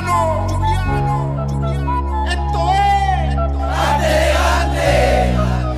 Juliano. Esto es Arte.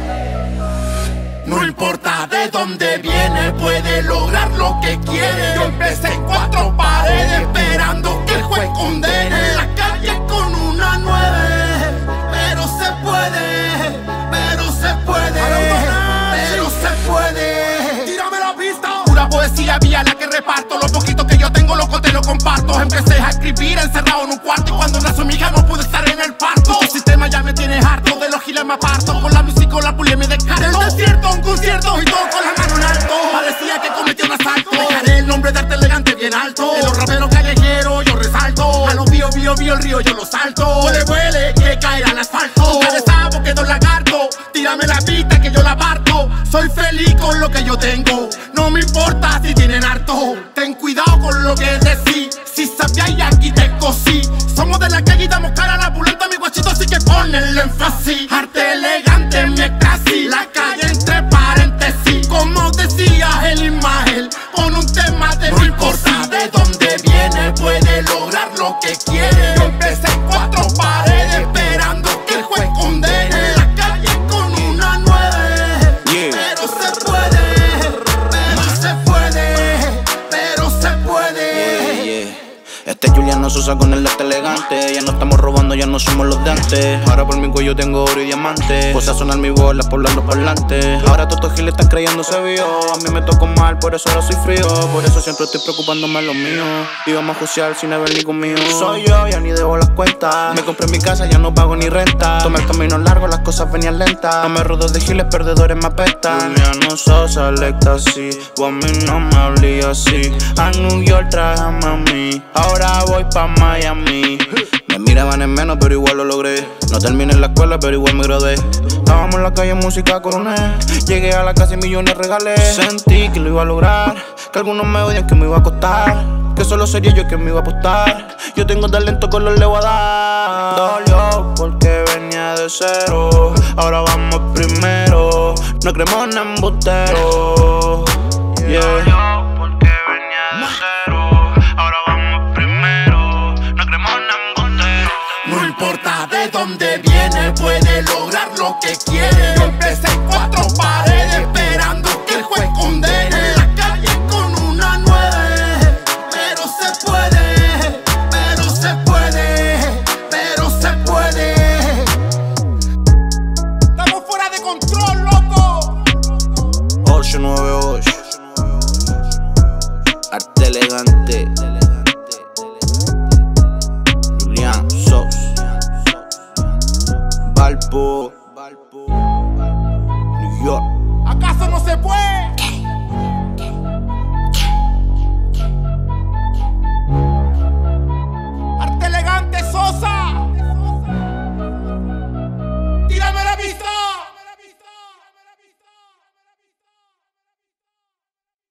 No importa de dónde viene, puede lograr lo que quiere. Yo empecé en 4 paredes esperando que el juez condene. En la calle con una 9, pero se puede, pero se puede, pero se puede. Tírame la pista. Pura poesía vía la que reparto. Lo poquito que yo tengo, loco, te lo comparto. Empecé a escribir encerrado en un cuarto, y cuando nació mi hija no pude estar en el parto. Tu sistema ya me tiene harto, de los giles me aparto. Con la música, la pulia me descarto. Del desierto a un concierto y todo con la mano en alto. Parecía que cometí un asalto. Dejaré el nombre de Arte Elegante bien alto. De los raperos callejeros yo resalto. A los bio el río yo lo salto. Huele, que caerá al asfalto. Tu cara de sabo quedó lagarto. Tírame la pista que yo la parto. Soy feliz con lo que yo tengo. No me importa si tienen harto. Ten cuidado con lo que decís. Si sabías y aquí te cosí. Somos de la calle y damos cara a la pulenta, mi guachito, así que ponle énfasis. Arte Elegante me casi. La calle entre paréntesis. Como decía el Ismael, pon un tema de no importa de dónde viene, puede lograr lo que quiere. Yo empecé en 4 paredes esperando que el juez condene. En la calle con una 9, pero se puede, pero se puede, pero se puede. Este Juliano Sosa con el Arte Elegante. Ya no estamos robando, ya no somos los de antes. Ahora por mi cuello tengo oro y diamante. Puse a sonar mi voz, la poblar los parlantes. Ahora todos estos giles están creyendo se vio. A mí me tocó mal, por eso ahora soy frío. Por eso siempre estoy preocupándome en lo mío. Y vamos a juiciar sin haber ni conmigo. Soy yo, ya ni debo las cuentas. Me compré mi casa, ya no pago ni renta. Tomé el camino largo, las cosas venían lentas. No me rodeo de giles, perdedores me apestan. Juliano Sosa, el éxtasis. Vos a mí no me hablé así. A New York traje a mami. Ahora voy pa' Miami. Me miraban en menos, pero igual lo logré. No terminé en la escuela, pero igual me gradué. Estábamos en la calle, música coroné. Llegué a la casa y millones regalé. Sentí que lo iba a lograr, que algunos me odian, que me iba a costar, que solo sería yo quien me iba a apostar. Yo tengo talento, con los le voy a dar. Dolió porque venía de cero. Ahora vamos primero. No creemos en embustero. Yeah. No importa de dónde viene, puede lograr lo que quiere. Yo empecé en 4 paredes esperando que el juez condene. En la calle con una 9, pero se puede, pero se puede, pero se puede. Estamos fuera de control, loco. 898 Arte Elegante. Juliano Sosa Balbo.